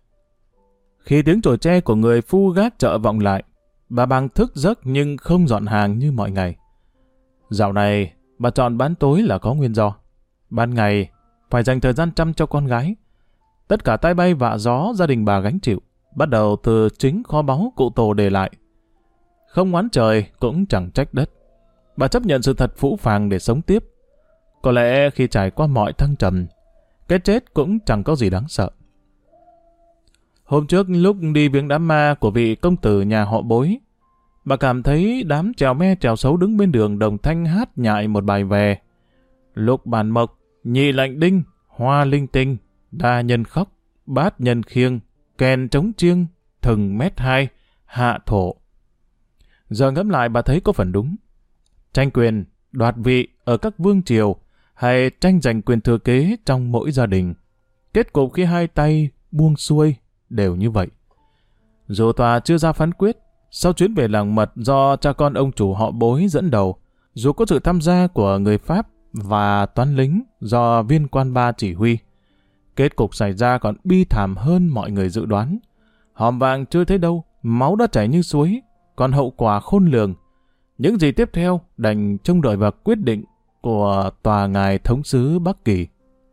Khi tiếng chổi tre của người phu gác chợ vọng lại, bà Bàng thức giấc nhưng không dọn hàng như mọi ngày. Dạo này, bà chọn bán tối là có nguyên do. Ban ngày, phải dành thời gian chăm cho con gái. Tất cả tai bay vạ gió gia đình bà gánh chịu, bắt đầu từ chính kho báu cụ Tổ để lại. Không oán trời cũng chẳng trách đất. Bà chấp nhận sự thật phũ phàng để sống tiếp. Có lẽ khi trải qua mọi thăng trầm, cái chết cũng chẳng có gì đáng sợ. Hôm trước lúc đi viếng đám ma của vị công tử nhà họ Bối, bà cảm thấy đám trèo me trèo xấu đứng bên đường đồng thanh hát nhại một bài về. Lục bàn mộc, nhị lạnh đinh, hoa linh tinh, đa nhân khóc, bát nhân khiêng, kèn trống chiêng, thừng mét hai, hạ thổ. Giờ ngẫm lại bà thấy có phần đúng. Tranh quyền, đoạt vị ở các vương triều hay tranh giành quyền thừa kế trong mỗi gia đình, kết cục khi hai tay buông xuôi đều như vậy. Dù tòa chưa ra phán quyết, sau chuyến về làng mật do cha con ông chủ họ Bối dẫn đầu, dù có sự tham gia của người Pháp và toán lính do viên quan ba chỉ huy, kết cục xảy ra còn bi thảm hơn mọi người dự đoán. Hòm vàng chưa thấy đâu, máu đã chảy như suối, còn hậu quả khôn lường. Những gì tiếp theo đành trông đợi vào quyết định của tòa ngài thống sứ Bắc Kỳ.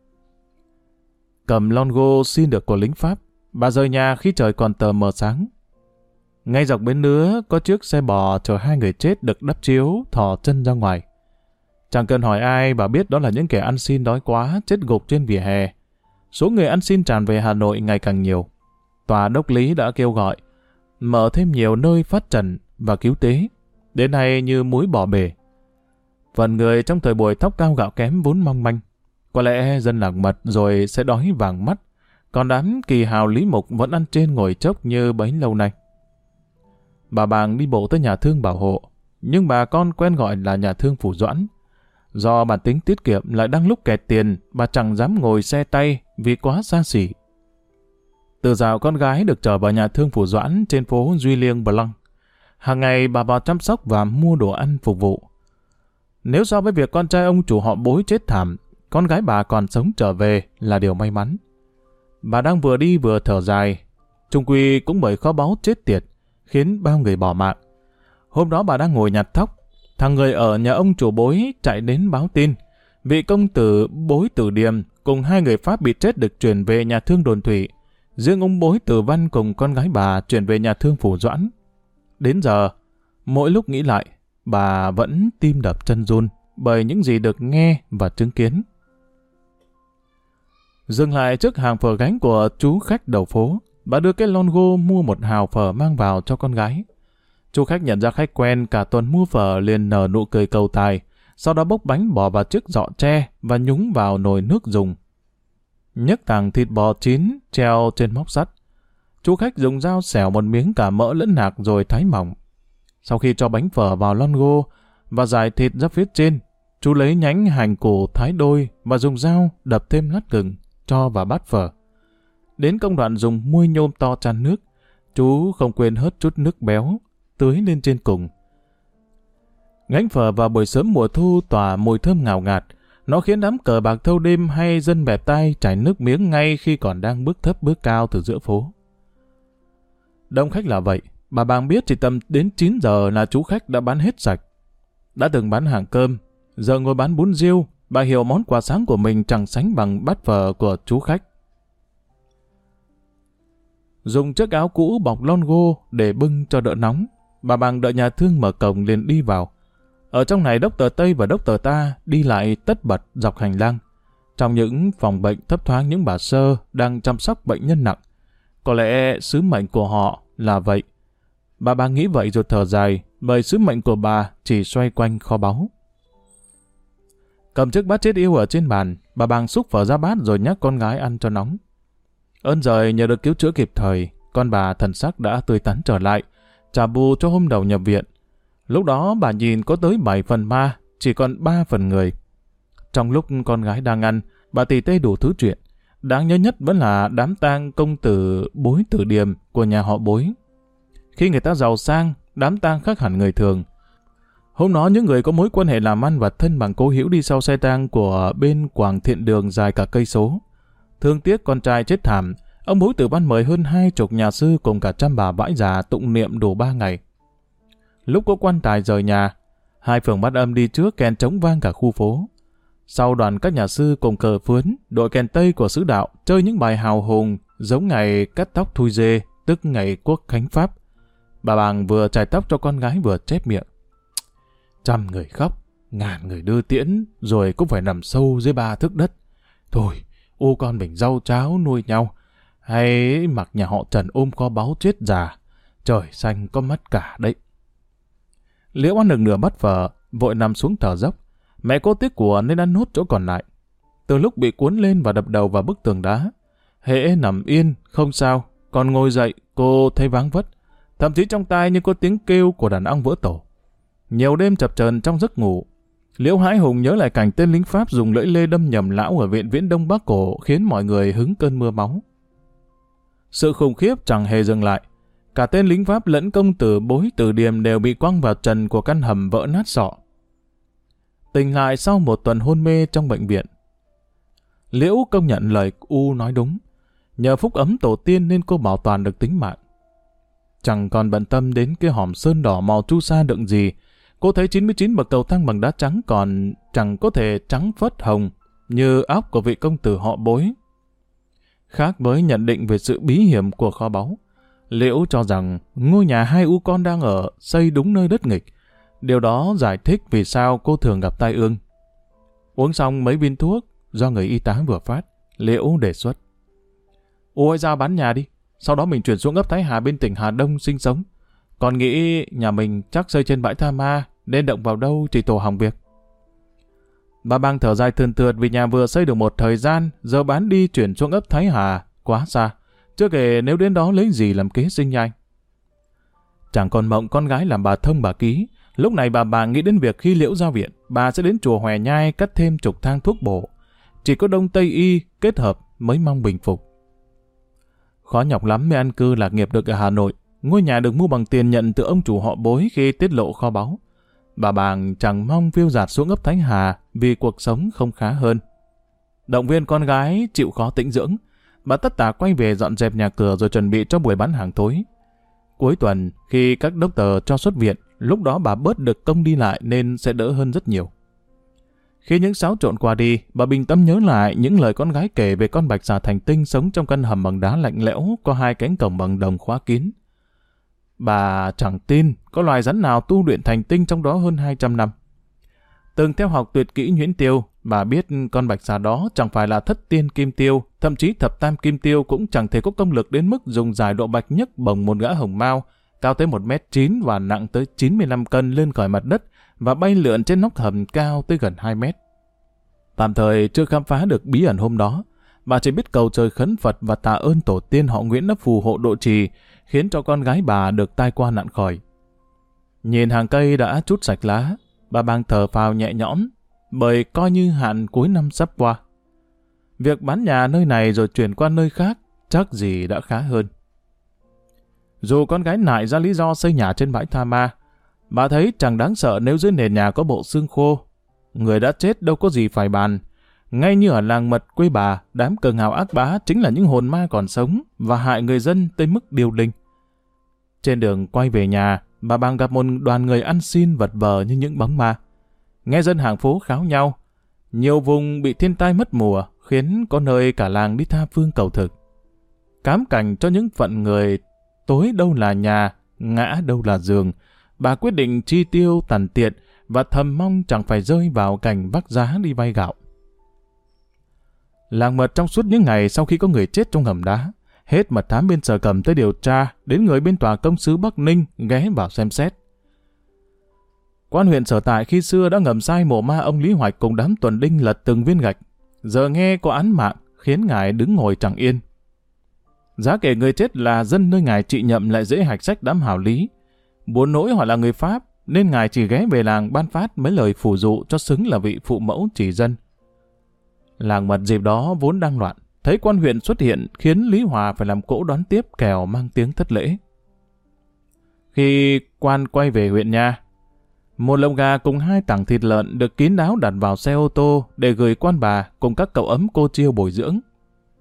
Cầm longo xin được của lính Pháp, bà rời nhà khi trời còn tờ mờ sáng. Ngay dọc bến nứa có chiếc xe bò chở hai người chết được đắp chiếu thò chân ra ngoài. Chẳng cần hỏi ai, bà biết đó là những kẻ ăn xin đói quá chết gục trên vỉa hè. Số người ăn xin tràn về Hà Nội ngày càng nhiều. Tòa đốc lý đã kêu gọi mở thêm nhiều nơi phát trần và cứu tế, đến nay như muối bỏ bể. Phần người trong thời buổi thóc cao gạo kém vốn mong manh, có lẽ dân làng mật rồi sẽ đói vàng mắt, còn đám kỳ hào Lý Mục vẫn ăn trên ngồi chốc như bấy lâu nay. Bà Bàng đi bộ tới nhà thương bảo hộ, nhưng bà con quen gọi là nhà thương Phủ Doãn. Do bản tính tiết kiệm lại đang lúc kẹt tiền, bà chẳng dám ngồi xe tay vì quá xa xỉ. Từ dạo con gái được chở vào nhà thương Phủ Doãn trên phố Duy Liêng Blanc, hàng ngày bà vào chăm sóc và mua đồ ăn phục vụ. Nếu so với việc con trai ông chủ họ Bối chết thảm, con gái bà còn sống trở về là điều may mắn. Bà đang vừa đi vừa thở dài, chung quy cũng bởi kho báu chết tiệt, khiến bao người bỏ mạng. Hôm đó bà đang ngồi nhặt thóc, thằng người ở nhà ông chủ Bối chạy đến báo tin, vị công tử Bối Tử Điềm cùng hai người Pháp bị chết được chuyển về nhà thương Đồn Thủy, riêng ông Bối Tử Văn cùng con gái bà chuyển về nhà thương Phủ Doãn. Đến giờ, mỗi lúc nghĩ lại, bà vẫn tim đập chân run bởi những gì được nghe và chứng kiến. Dừng lại trước hàng phở gánh của chú khách đầu phố, bà đưa cái longo mua một hào phở mang vào cho con gái. Chú khách nhận ra khách quen cả tuần mua phở liền nở nụ cười cầu tài, sau đó bốc bánh bỏ vào chiếc giọ tre và nhúng vào nồi nước dùng. Nhấc tảng thịt bò chín treo trên móc sắt. Chú khách dùng dao xẻo một miếng cả mỡ lẫn nạc rồi thái mỏng. Sau khi cho bánh phở vào longo và rải thịt ra phía trên, chú lấy nhánh hành củ thái đôi và dùng dao đập thêm lát gừng cho vào bát phở. Đến công đoạn dùng muôi nhôm to chan nước, chú không quên hớt chút nước béo tưới lên trên cùng. Gánh phở vào buổi sớm mùa thu tỏa mùi thơm ngào ngạt, nó khiến đám cờ bạc thâu đêm hay dân bẹp tai chảy nước miếng ngay khi còn đang bước thấp bước cao từ giữa phố. Đông khách là vậy, bà Bàng biết chỉ tầm đến 9 giờ là chú khách đã bán hết sạch. Đã từng bán hàng cơm, giờ ngồi bán bún riêu, bà hiểu món quà sáng của mình chẳng sánh bằng bát phở của chú khách. Dùng chiếc áo cũ bọc longo để bưng cho đỡ nóng, bà Bàng đợi nhà thương mở cổng liền đi vào. Ở trong này Dr. Tây và Dr. Ta đi lại tất bật dọc hành lang. Trong những phòng bệnh thấp thoáng những bà sơ đang chăm sóc bệnh nhân nặng. Có lẽ sứ mệnh của họ là vậy. Bà Bàng nghĩ vậy rồi thở dài, bởi sứ mệnh của bà chỉ xoay quanh kho báu. Cầm chiếc bát chết yêu ở trên bàn, bà Bàng xúc phở ra bát rồi nhắc con gái ăn cho nóng. Ơn giời nhờ được cứu chữa kịp thời, con bà thần sắc đã tươi tắn trở lại, trả bù cho hôm đầu nhập viện. Lúc đó bà nhìn có tới 7 phần ma, chỉ còn 3 phần người. Trong lúc con gái đang ăn, bà tỉ tê đủ thứ chuyện. Đáng nhớ nhất vẫn là đám tang công tử Bối Tử Điềm của nhà họ Bối. Khi người ta giàu sang, đám tang khác hẳn người thường. Hôm đó những người có mối quan hệ làm ăn và thân bằng cố hữu đi sau xe tang của bên quảng thiện đường dài cả cây số. Thương tiếc con trai chết thảm, Ông Bối Tử Văn mời hơn 20 nhà sư cùng cả trăm bà vãi già tụng niệm đủ 3 ngày. Lúc có quan tài rời nhà, 2 phường Bát Âm đi trước kèn trống vang cả khu phố. Sau đoàn các nhà sư cùng cờ phướn, đội kèn tây của xứ đạo chơi những bài hào hùng giống ngày cắt tóc thui dê, tức ngày quốc khánh Pháp. Bà Bàng vừa chải tóc cho con gái vừa chép miệng. 100 người khóc, 1000 người đưa tiễn, rồi cũng phải nằm sâu dưới 3 thước đất. Thôi, ô con mình rau cháo nuôi nhau, hay mặc nhà họ Trần ôm kho báu chết già, trời xanh có mắt cả đấy. Liễu ăn được nửa bát phở, vội nằm xuống thở dốc. Mẹ cô tiếc của nên ăn nốt chỗ còn lại. Từ lúc bị cuốn lên và đập đầu vào bức tường đá, hễ nằm yên, không sao, còn ngồi dậy, cô thấy váng vất. Thậm chí trong tai như có tiếng kêu của đàn ong vỡ tổ. Nhiều đêm chập chờn trong giấc ngủ, Liễu hãi hùng nhớ lại cảnh tên lính Pháp dùng lưỡi lê đâm nhầm lão ở viện Viễn Đông Bắc Cổ, khiến mọi người hứng cơn mưa máu. Sự khủng khiếp chẳng hề dừng lại. Cả tên lính Pháp lẫn công tử Bối Tử Điềm đều bị quăng vào trần của căn hầm vỡ nát sọ. Tỉnh lại sau một tuần hôn mê trong bệnh viện. Liễu công nhận lời U nói đúng. Nhờ phúc ấm tổ tiên nên cô bảo toàn được tính mạng. Chẳng còn bận tâm đến cái hòm sơn đỏ màu chu sa đựng gì. Cô thấy 99 bậc cầu thang bằng đá trắng còn chẳng có thể trắng phớt hồng như óc của vị công tử họ Bối. Khác với nhận định về sự bí hiểm của kho báu, Liễu cho rằng ngôi nhà 2 U con đang ở xây đúng nơi đất nghịch. Điều đó giải thích vì sao cô thường gặp tai ương. Uống xong mấy viên thuốc do người y tá vừa phát, Liễu đề xuất: "Ôi ra bán nhà đi, sau đó mình chuyển xuống ấp Thái Hà bên tỉnh Hà Đông sinh sống. Còn nghĩ nhà mình chắc xây trên bãi tha ma, nên động vào đâu chỉ tổ hỏng việc." Bà Bang thở dài thườn thượt vì nhà vừa xây được một thời gian, giờ bán đi chuyển xuống ấp Thái Hà, quá xa. Chưa kể nếu đến đó lấy gì làm kế sinh nhanh. Chẳng còn mộng con gái làm bà thông bà ký. Lúc này bà nghĩ đến việc khi Liễu ra viện, bà sẽ đến chùa Hòe Nhai cắt thêm chục thang thuốc bổ. Chỉ có Đông Tây Y kết hợp mới mong bình phục. Khó nhọc lắm mới an cư lạc nghiệp được ở Hà Nội. Ngôi nhà được mua bằng tiền nhận từ ông chủ họ Bối khi tiết lộ kho báu. Bà Bàng chẳng mong phiêu dạt xuống ấp Thánh Hà vì cuộc sống không khá hơn. Động viên con gái chịu khó tĩnh dưỡng, bà tất tả quay về dọn dẹp nhà cửa rồi chuẩn bị cho buổi bán hàng tối. Cuối tuần, khi các doctor cho xuất viện, lúc đó bà bớt được công đi lại nên sẽ đỡ hơn rất nhiều. Khi những xáo trộn qua đi, bà bình tâm nhớ lại những lời con gái kể về con bạch xà thành tinh sống trong căn hầm bằng đá lạnh lẽo có 2 cánh cổng bằng đồng khóa kín. Bà chẳng tin có loài rắn nào tu luyện thành tinh trong đó hơn 200 năm. Từng theo học tuyệt kỹ nhuyễn tiêu, bà biết con bạch xà đó chẳng phải là thất tiên kim tiêu, thậm chí thập tam kim tiêu cũng chẳng thể có công lực đến mức dùng giải độ bạch nhấc bổng một gã hồng mao, cao tới 1m9 và nặng tới 95 cân lên khỏi mặt đất và bay lượn trên nóc hầm cao tới gần 2 mét. Tạm thời chưa khám phá được bí ẩn hôm đó, bà chỉ biết cầu trời khấn Phật và tạ ơn tổ tiên họ Nguyễn đã phù hộ độ trì, khiến cho con gái bà được tai qua nạn khỏi. Nhìn hàng cây đã trút sạch lá, bà Bang thở phào nhẹ nhõm, bởi coi như hạn cuối năm sắp qua. Việc bán nhà nơi này rồi chuyển qua nơi khác chắc gì đã khá hơn. Dù con gái nại ra lý do xây nhà trên bãi tha ma, bà thấy chẳng đáng sợ nếu dưới nền nhà có bộ xương khô. Người đã chết đâu có gì phải bàn. Ngay như ở làng mật quê bà, đám cờ ngào ác bá chính là những hồn ma còn sống và hại người dân tới mức điêu linh. Trên đường quay về nhà, bà Bang gặp một đoàn người ăn xin vật vờ như những bóng ma. Nghe dân hàng phố kháo nhau. Nhiều vùng bị thiên tai mất mùa, khiến có nơi cả làng đi tha phương cầu thực. Cám cảnh cho những phận người tối đâu là nhà, ngã đâu là giường, bà quyết định chi tiêu tằn tiện và thầm mong chẳng phải rơi vào cảnh vác giá đi vay gạo. Làng mật trong suốt những ngày sau khi có người chết trong hầm đá, hết mật thám bên Sở Cẩm tới điều tra, đến người bên tòa công sứ Bắc Ninh ghé vào xem xét. Quan huyện sở tại khi xưa đã ngầm sai mộ ma ông Lý Hoạch cùng đám tuần đinh lật từng viên gạch, giờ nghe có án mạng khiến ngài đứng ngồi chẳng yên. Giá kể người chết là dân nơi ngài trị nhậm lại dễ hạch sách đám hảo lý. Buồn nỗi họ là người Pháp nên ngài chỉ ghé về làng ban phát mấy lời phù dụ cho xứng là vị phụ mẫu chỉ dân. Làng mật dịp đó vốn đang loạn, thấy quan huyện xuất hiện khiến Lý Hòa phải làm cỗ đón tiếp kẻo mang tiếng thất lễ. Khi quan quay về huyện nhà, một lồng gà cùng 2 tảng thịt lợn được kín đáo đặt vào xe ô tô để gửi quan bà cùng các cậu ấm cô chiêu bồi dưỡng.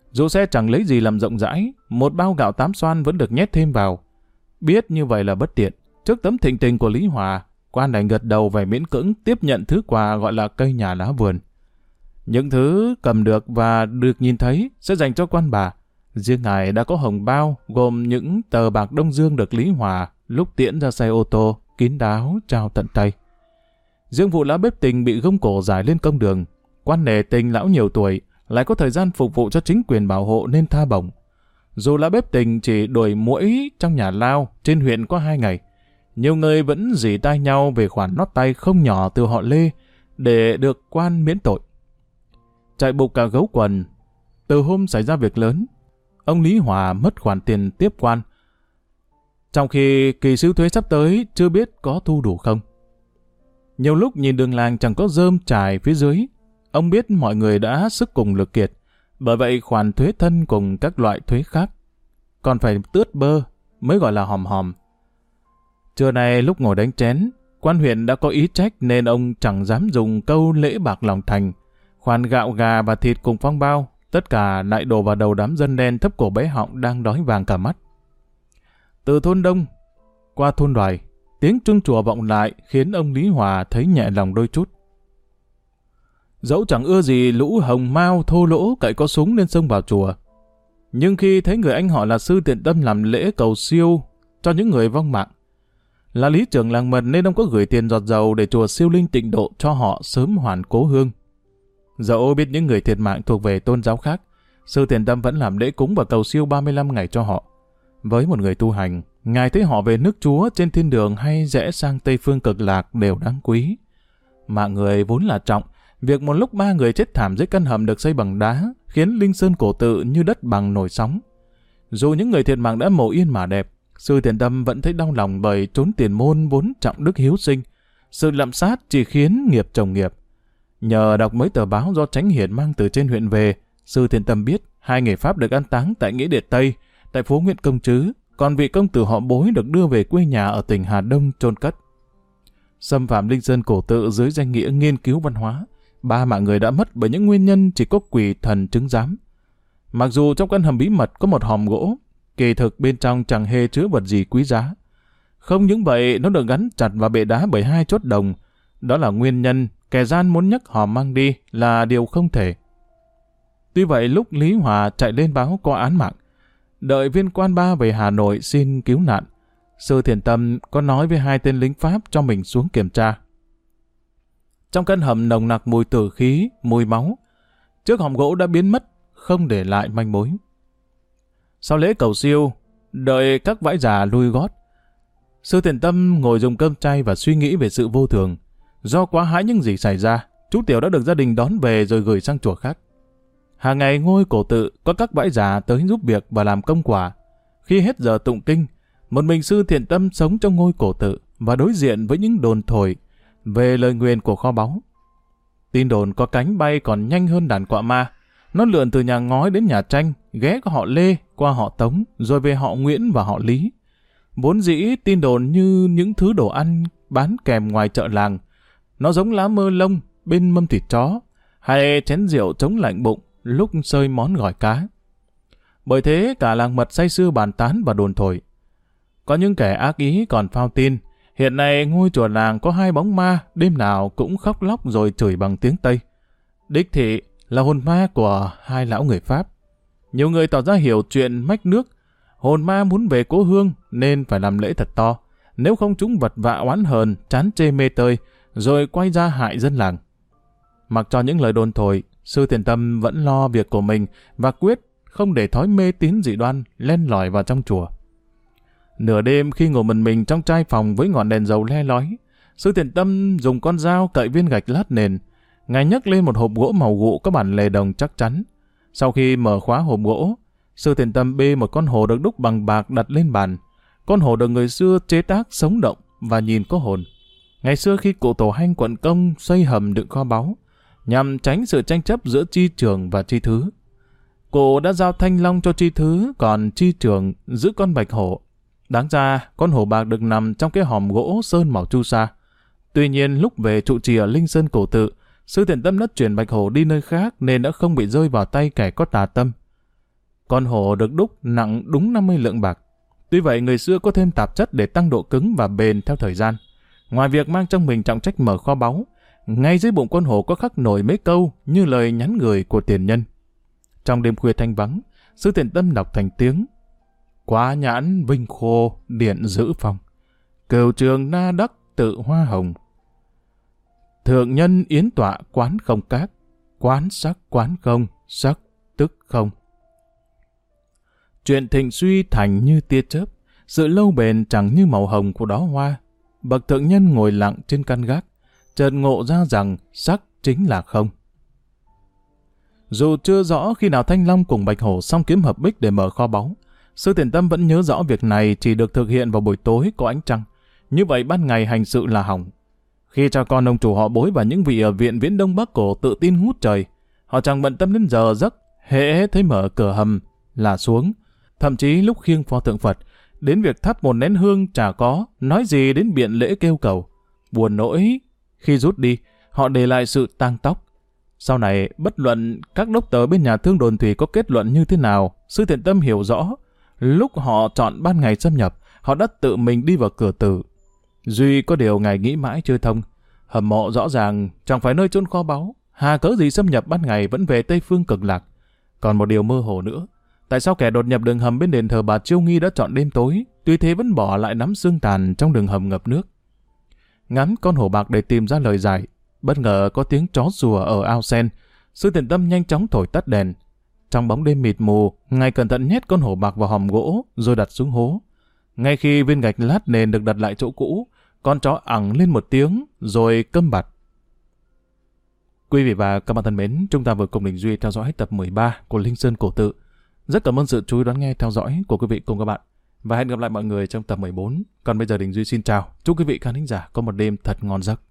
Dù xe chẳng lấy gì làm rộng rãi, một bao gạo 8 xoan vẫn được nhét thêm vào. Biết như vậy là bất tiện, trước tấm thịnh tình của Lý Hòa, quan đành gật đầu vẻ miễn cưỡng tiếp nhận thứ quà gọi là cây nhà lá vườn. Những thứ cầm được và được nhìn thấy sẽ dành cho quan bà. Riêng ngài đã có hồng bao gồm những tờ bạc Đông Dương được Lý Hòa lúc tiễn ra xe ô tô kín đáo trao tận tay. Riêng vụ lão bếp Tình bị gông cổ giải lên công đường, quan nể Tình lão nhiều tuổi lại có thời gian phục vụ cho chính quyền bảo hộ nên tha bổng. Dù lão bếp Tình chỉ đuổi muỗi trong nhà lao trên huyện có 2 ngày, nhiều người vẫn rỉ tai nhau về khoản nót tay không nhỏ từ họ Lê để được quan miễn tội. Chạy bục cả gấu quần. Từ hôm xảy ra việc lớn, ông Lý Hòa mất khoản tiền tiếp quan, trong khi kỳ sưu thuế sắp tới chưa biết có thu đủ không. Nhiều lúc nhìn đường làng chẳng có rơm trải phía dưới, ông biết mọi người đã sức cùng lực kiệt, bởi vậy khoản thuế thân cùng các loại thuế khác còn phải tướt bơ mới gọi là hòm hòm. Trưa nay lúc ngồi đánh chén, quan huyện đã có ý trách nên ông chẳng dám dùng câu lễ bạc lòng thành. Khoản gạo gà và thịt cùng phong bao, tất cả lại đổ vào đầu đám dân đen thấp cổ bé họng đang đói vàng cả mắt. Từ thôn Đông qua thôn Đoài, tiếng chuông chùa vọng lại khiến ông Lý Hòa thấy nhẹ lòng đôi chút. Dẫu chẳng ưa gì lũ hồng mao thô lỗ cậy có súng nên xông vào chùa, nhưng khi thấy người anh họ là Sư Thiện Tâm làm lễ cầu siêu cho những người vong mạng, là lý trưởng làng Mật nên ông có gửi tiền giọt dầu để chùa siêu linh tịnh độ cho họ sớm hoàn cố hương. Dẫu biết những người thiệt mạng thuộc về tôn giáo khác, Sư Thiện Tâm vẫn làm lễ cúng và cầu siêu 35 ngày cho họ. Với một người tu hành, ngài thấy họ về nước Chúa trên thiên đường hay rẽ sang Tây Phương Cực Lạc đều đáng quý. Mạng người vốn là trọng, việc một lúc 3 người chết thảm dưới căn hầm được xây bằng đá khiến Linh Sơn Cổ Tự như đất bằng nổi sóng. Dù những người thiệt mạng đã mồ yên mà đẹp, Sư Thiện Tâm vẫn thấy đau lòng bởi trốn tiền môn vốn trọng đức hiếu sinh. Sự lạm sát chỉ khiến nghiệp chồng nghiệp. Nhờ đọc mấy tờ báo do Chánh Hiển mang từ trên huyện về, Sư Thiện Tâm biết 2 người Pháp được an táng tại Nghĩa Địa Tây, tại phố Nguyễn Công Trứ, còn vị công tử họ Bối được đưa về quê nhà ở tỉnh Hà Đông chôn cất. Xâm phạm Linh Sơn Cổ Tự dưới danh nghĩa nghiên cứu văn hóa, 3 mạng người đã mất bởi những nguyên nhân chỉ có quỷ thần chứng giám. Mặc dù trong căn hầm bí mật có một hòm gỗ, kỳ thực bên trong chẳng hề chứa vật gì quý giá. Không những vậy, nó được gắn chặt vào bệ đá bởi 2 chốt đồng. Đó là nguyên nhân kẻ gian muốn nhấc hòm mang đi là điều không thể. Tuy vậy, lúc Lý Hòa chạy lên báo có án mạng, đợi viên quan 3 về Hà Nội xin cứu nạn, Sư Thiện Tâm có nói với 2 tên lính Pháp cho mình xuống kiểm tra. Trong căn hầm nồng nặc mùi tử khí, mùi máu. Chiếc hòm gỗ đã biến mất, không để lại manh mối. Sau lễ cầu siêu, đợi các vãi già lui gót, Sư Thiện Tâm ngồi dùng cơm chay và suy nghĩ về sự vô thường. Do quá hãi những gì xảy ra, chú Tiểu đã được gia đình đón về rồi gửi sang chùa khác. Hàng ngày ngôi Cổ Tự có các vãi già tới giúp việc và làm công quả. Khi hết giờ tụng kinh, một mình Sư Thiện Tâm sống trong ngôi Cổ Tự và đối diện với những đồn thổi về lời nguyền của kho báu. Tin đồn có cánh bay còn nhanh hơn đàn quạ ma. Nó lượn từ nhà ngói đến nhà tranh, ghé qua họ Lê, qua họ Tống, rồi về họ Nguyễn và họ Lý. Vốn dĩ tin đồn như những thứ đồ ăn bán kèm ngoài chợ làng. Nó giống lá mơ lông bên mâm thịt chó, hay chén rượu chống lạnh bụng lúc xơi món gỏi cá. Bởi thế cả làng Mật say sưa bàn tán và đồn thổi. Có những kẻ ác ý còn phao tin. Hiện nay ngôi chùa làng có 2 bóng ma, đêm nào cũng khóc lóc rồi chửi bằng tiếng Tây. Đích thị là hồn ma của 2 lão người Pháp. Nhiều người tỏ ra hiểu chuyện mách nước. Hồn ma muốn về cố hương nên phải làm lễ thật to. Nếu không chúng vật vạ oán hờn, chán chê mê tơi, rồi quay ra hại dân làng. Mặc cho những lời đồn thổi, Sư Thiện Tâm vẫn lo việc của mình và quyết không để thói mê tín dị đoan len lỏi vào trong chùa. Nửa đêm khi ngồi mình trong trai phòng với ngọn đèn dầu le lói, Sư Thiện Tâm dùng con dao cậy viên gạch lát nền. Ngài nhấc lên một hộp gỗ màu gụ có bản lề đồng chắc chắn. Sau khi mở khóa hộp gỗ, Sư Thiện Tâm bê một con hổ được đúc bằng bạc đặt lên bàn. Con hổ được người xưa chế tác sống động và nhìn có hồn. Ngày xưa khi cụ Tổ Hanh quận công xây hầm đựng kho báu, nhằm tránh sự tranh chấp giữa Chi Trường và Chi Thứ, cụ đã giao Thanh Long cho Chi Thứ, còn Chi Trường giữ con bạch hổ. Đáng ra, con hổ bạc được nằm trong cái hòm gỗ sơn màu chu sa. Tuy nhiên, lúc về trụ trì ở Linh Sơn Cổ Tự, Sư Thiện Tâm đã chuyển bạch hổ đi nơi khác nên đã không bị rơi vào tay kẻ có tà tâm. Con hổ được đúc nặng đúng 50 lượng bạc. Tuy vậy người xưa có thêm tạp chất để tăng độ cứng và bền theo thời gian. Ngoài việc mang trong mình trọng trách mở kho báu, ngay dưới bụng con hổ có khắc nổi mấy câu như lời nhắn gửi của tiền nhân. Trong đêm khuya thanh vắng, Sư Thiện Tâm đọc thành tiếng: Quá nhãn vinh khô điện giữ phòng, cửu trường na đắc tự hoa hồng. Thượng nhân yến tọa quán không các, quán sắc quán không, sắc tức không. Chuyện thịnh suy thành như tia chớp, sự lâu bền chẳng như màu hồng của đóa hoa. Bậc thượng nhân ngồi lặng trên căn gác, chợt ngộ ra rằng sắc chính là không. Dù chưa rõ khi nào Thanh Long cùng Bạch Hổ song kiếm hợp bích để mở kho báu, Sư Thiện Tâm vẫn nhớ rõ việc này chỉ được thực hiện vào buổi tối có ánh trăng. Như vậy ban ngày hành sự là hỏng. Khi cha con ông chủ họ Bối và những vị ở viện Viễn Đông Bắc Cổ tự tin ngút trời, họ chẳng bận tâm đến giờ giấc, hễ thấy mở cửa hầm là xuống. Thậm chí lúc khiêng pho tượng Phật, đến việc thắp một nén hương chả có, nói gì đến biện lễ kêu cầu. Buồn nỗi, khi rút đi, họ để lại sự tang tóc. Sau này, bất luận các đốc tờ bên nhà thương đồn thủy có kết luận như thế nào, Sư Thiện Tâm hiểu rõ, lúc họ chọn ban ngày xâm nhập, họ đã tự mình đi vào cửa tử. Duy có điều ngài nghĩ mãi chưa thông. Hầm mộ rõ ràng chẳng phải nơi chôn kho báu, hà cớ gì xâm nhập ban ngày vẫn về Tây Phương Cực Lạc. Còn một điều mơ hồ nữa, tại sao kẻ đột nhập đường hầm bên đền thờ bà Chiêu Nghi đã chọn đêm tối, tuy thế vẫn bỏ lại nắm xương tàn trong đường hầm ngập nước? Ngắm con hổ bạc để tìm ra lời giải, bất ngờ có tiếng chó sủa ở ao sen. Sư Thiện Tâm nhanh chóng thổi tắt đèn. Trong bóng đêm mịt mù, ngài cẩn thận nhét con hổ bạc vào hòm gỗ rồi đặt xuống hố. Ngay khi viên gạch lát nền được đặt lại chỗ cũ, con chó ẳng lên một tiếng rồi câm bặt. Quý vị và các bạn thân mến, chúng ta vừa cùng Đình Duy theo dõi tập 13 của Linh Sơn Cổ Tự. Rất cảm ơn sự chú ý đón nghe theo dõi của quý vị cùng các bạn. Và hẹn gặp lại mọi người trong tập 14. Còn bây giờ Đình Duy xin chào. Chúc quý vị khán thính giả có một đêm thật ngon giấc.